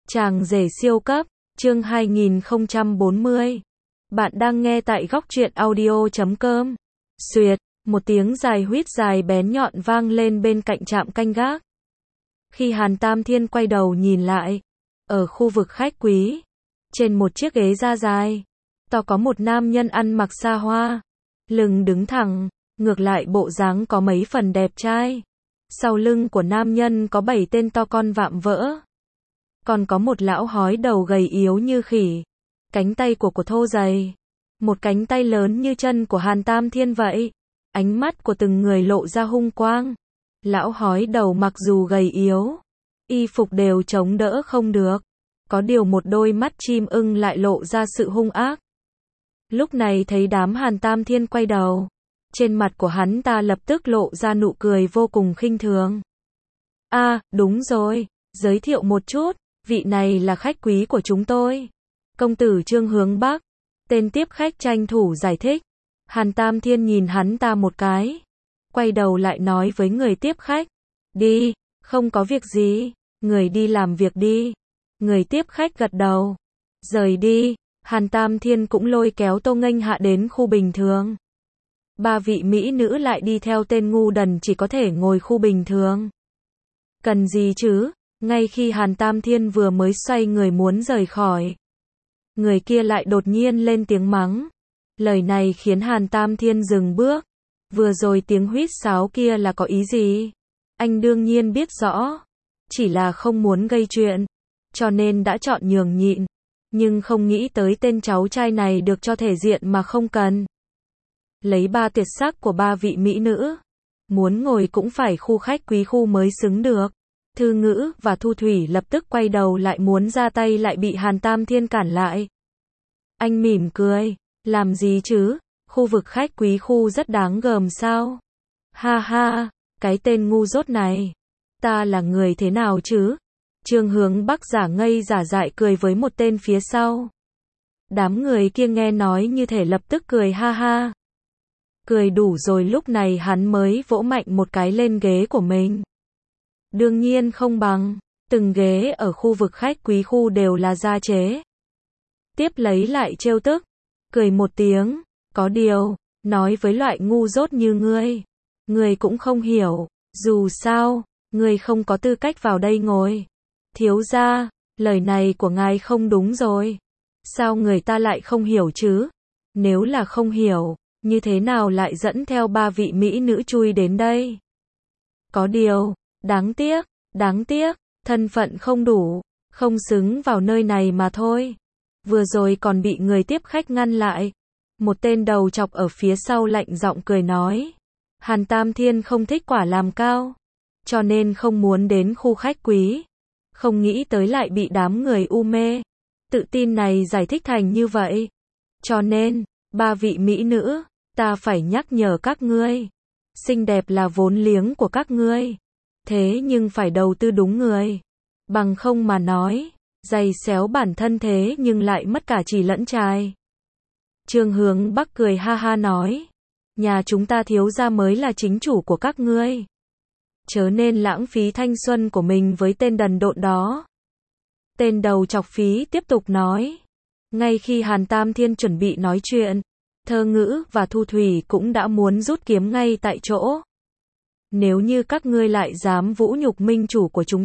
Chàng rể siêu cấp, chương 2040. Bạn đang nghe tại góc truyện audio.com. Xuyệt, một tiếng dài huýt dài bén nhọn vang lên bên cạnh trạm canh gác. Khi Hàn Tam Thiên quay đầu nhìn lại, ở khu vực khách quý, trên một chiếc ghế da dài, to có một nam nhân ăn mặc xa hoa, lưng đứng thẳng, ngược lại bộ dáng có mấy phần đẹp trai. Sau lưng của nam nhân có 7 tên to con vạm vỡ. Còn có một lão hói đầu gầy yếu như khỉ. Cánh tay của thô dày. Một cánh tay lớn như chân của Hàn Tam Thiên vậy. Ánh mắt của từng người lộ ra hung quang. Lão hói đầu mặc dù gầy yếu, y phục đều chống đỡ không được. Có điều một đôi mắt chim ưng lại lộ ra sự hung ác. Lúc này thấy đám Hàn Tam Thiên quay đầu, trên mặt của hắn ta lập tức lộ ra nụ cười vô cùng khinh thường. Đúng rồi, giới thiệu một chút, vị này là khách quý của chúng tôi. Công tử Trương Hướng Bắc, tên tiếp khách tranh thủ giải thích. Hàn Tam Thiên nhìn hắn ta một cái, quay đầu lại nói với người tiếp khách. Đi, không có việc gì, người đi làm việc đi. Người tiếp khách gật đầu, rời đi. Hàn Tam Thiên cũng lôi kéo Tô Nghênh Hạ đến khu bình thường. 3 vị mỹ nữ lại đi theo tên ngu đần chỉ có thể ngồi khu bình thường. Cần gì chứ? Ngay khi Hàn Tam Thiên vừa mới xoay người muốn rời khỏi, người kia lại đột nhiên lên tiếng mắng. Lời này khiến Hàn Tam Thiên dừng bước. Vừa rồi tiếng huýt sáo kia là có ý gì? Anh đương nhiên biết rõ, chỉ là không muốn gây chuyện, cho nên đã chọn nhường nhịn. Nhưng không nghĩ tới tên cháu trai này được cho thể diện mà không cần. Lấy 3 tuyệt sắc của 3 vị mỹ nữ, muốn ngồi cũng phải khu khách quý khu mới xứng được. Thư Ngữ và Thu Thủy lập tức quay đầu lại muốn ra tay lại bị Hàn Tam Thiên cản lại. Anh mỉm cười, làm gì chứ, khu vực khách quý khu rất đáng gờm sao? Ha ha, cái tên ngu dốt này, ta là người thế nào chứ? Trương Hướng Bắc giả ngây giả dại cười với một tên phía sau. Đám người kia nghe nói như thể lập tức cười ha ha. Cười đủ rồi lúc này hắn mới vỗ mạnh một cái lên ghế của mình. Đương nhiên không bằng, từng ghế ở khu vực khách quý khu đều là da chế. Tiếp lấy lại trêu tức, cười một tiếng, có điều, nói với loại ngu dốt như ngươi cũng không hiểu, dù sao, ngươi không có tư cách vào đây ngồi. Thiếu gia, lời này của ngài không đúng rồi. Sao người ta lại không hiểu chứ? Nếu là không hiểu, như thế nào lại dẫn theo 3 vị mỹ nữ chui đến đây? Có điều, đáng tiếc, thân phận không đủ, không xứng vào nơi này mà thôi. Vừa rồi còn bị người tiếp khách ngăn lại. Một tên đầu chọc ở phía sau lạnh giọng cười nói. Hàn Tam Thiên không thích quả làm cao, cho nên không muốn đến khu khách quý. Không nghĩ tới lại bị đám người u mê tự tin này giải thích thành như vậy. Cho nên, 3 vị mỹ nữ, ta phải nhắc nhở các ngươi. Xinh đẹp là vốn liếng của các ngươi. Thế nhưng phải đầu tư đúng người. Bằng không mà nói, giày xéo bản thân thế nhưng lại mất cả chì lẫn trai. Trương Hướng Bắc cười ha ha nói. Nhà chúng ta thiếu gia mới là chính chủ của các ngươi. Chớ nên lãng phí thanh xuân của mình với tên đần độn đó. Tên đầu chọc phí tiếp tục nói. Ngay khi Hàn Tam Thiên chuẩn bị nói chuyện, Thơ Ngữ và Thu Thủy cũng đã muốn rút kiếm ngay tại chỗ. Nếu như các ngươi lại dám vũ nhục minh chủ của chúng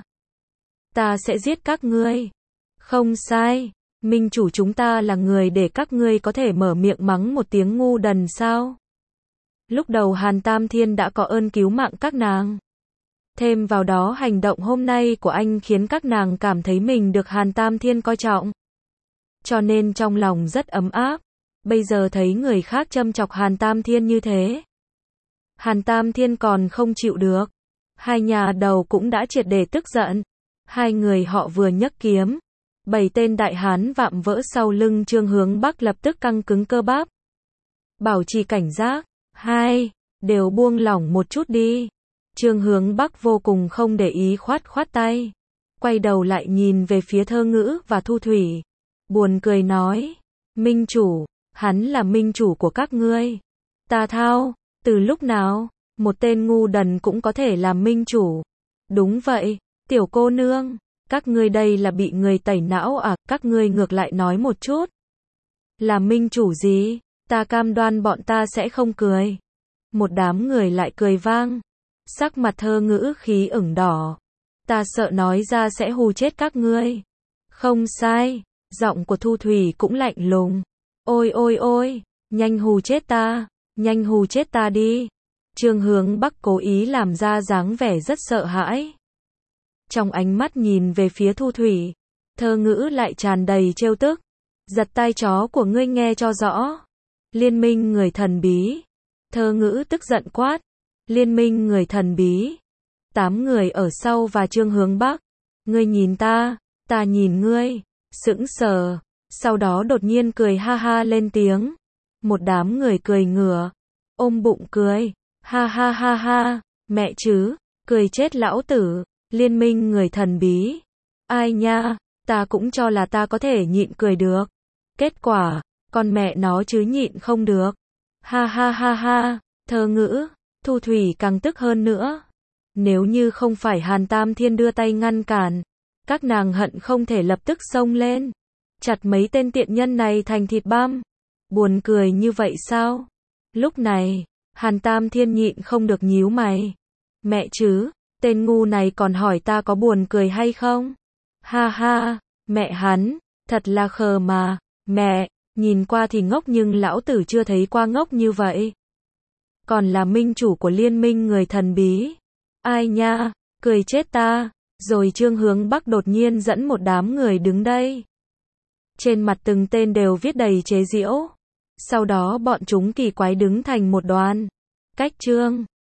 ta sẽ giết các ngươi. Không sai, minh chủ chúng ta là người để các ngươi có thể mở miệng mắng một tiếng ngu đần sao? Lúc đầu Hàn Tam Thiên đã có ơn cứu mạng các nàng. Thêm vào đó hành động hôm nay của anh khiến các nàng cảm thấy mình được Hàn Tam Thiên coi trọng. Cho nên trong lòng rất ấm áp. Bây giờ thấy người khác châm chọc Hàn Tam Thiên như thế, Hàn Tam Thiên còn không chịu được. Hai nhà đầu cũng đã triệt để tức giận. Hai người họ vừa nhấc kiếm, 7 tên đại hán vạm vỡ sau lưng Trương Hướng Bắc lập tức căng cứng cơ bắp. Bảo trì cảnh giác, đều buông lỏng một chút đi. Trương Hướng Bắc vô cùng không để ý khoát tay. Quay đầu lại nhìn về phía Thơ Ngữ và Thu Thủy. Buồn cười nói. Minh chủ, hắn là minh chủ của các ngươi. Ta thao, từ lúc nào, một tên ngu đần cũng có thể làm minh chủ. Đúng vậy, tiểu cô nương, Các ngươi đây là bị người tẩy não à, các ngươi ngược lại nói một chút. Là minh chủ gì? Ta cam đoan bọn ta sẽ không cười. Một đám người lại cười vang. Sắc mặt Thơ Ngữ khí ửng đỏ. Ta sợ nói ra sẽ hù chết các ngươi. Không sai, giọng của Thu Thủy cũng lạnh lùng. Ôi ôi ôi, nhanh hù chết ta đi. Trương Hướng Bắc cố ý làm ra dáng vẻ rất sợ hãi. Trong ánh mắt nhìn về phía Thu Thủy, Thơ Ngữ lại tràn đầy trêu tức. Giật tai chó của ngươi nghe cho rõ. Liên minh người thần bí. Thơ Ngữ tức giận quát. Liên minh người thần bí. 8 người ở sau và Trương Hướng Bắc. Ngươi nhìn ta nhìn ngươi. Sững sờ. Sau đó đột nhiên cười ha ha lên tiếng. Một đám người cười ngửa. Ôm bụng cười. Ha ha ha ha. Mẹ chứ. Cười chết lão tử. Liên minh người thần bí. Ai nha. Ta cũng cho là ta có thể nhịn cười được. Kết quả. Con mẹ nó chứ nhịn không được. Ha ha ha ha. Thơ Ngữ. Thu Thủy càng tức hơn nữa. Nếu như không phải Hàn Tam Thiên đưa tay ngăn cản, các nàng hận không thể lập tức xông lên, chặt mấy tên tiện nhân này thành thịt băm. Buồn cười như vậy sao? Lúc này, Hàn Tam Thiên nhịn không được nhíu mày. Mẹ chứ, tên ngu này còn hỏi ta có buồn cười hay không? Ha ha, mẹ hắn, thật là khờ mà. Mẹ, nhìn qua thì ngốc nhưng lão tử chưa thấy qua ngốc như vậy. Còn là minh chủ của liên minh người thần bí. Ai nha, cười chết ta. Rồi Trương Hướng Bắc đột nhiên dẫn một đám người đứng đây. Trên mặt từng tên đều viết đầy chế giễu. Sau đó bọn chúng kỳ quái đứng thành một đoàn. Cách Trương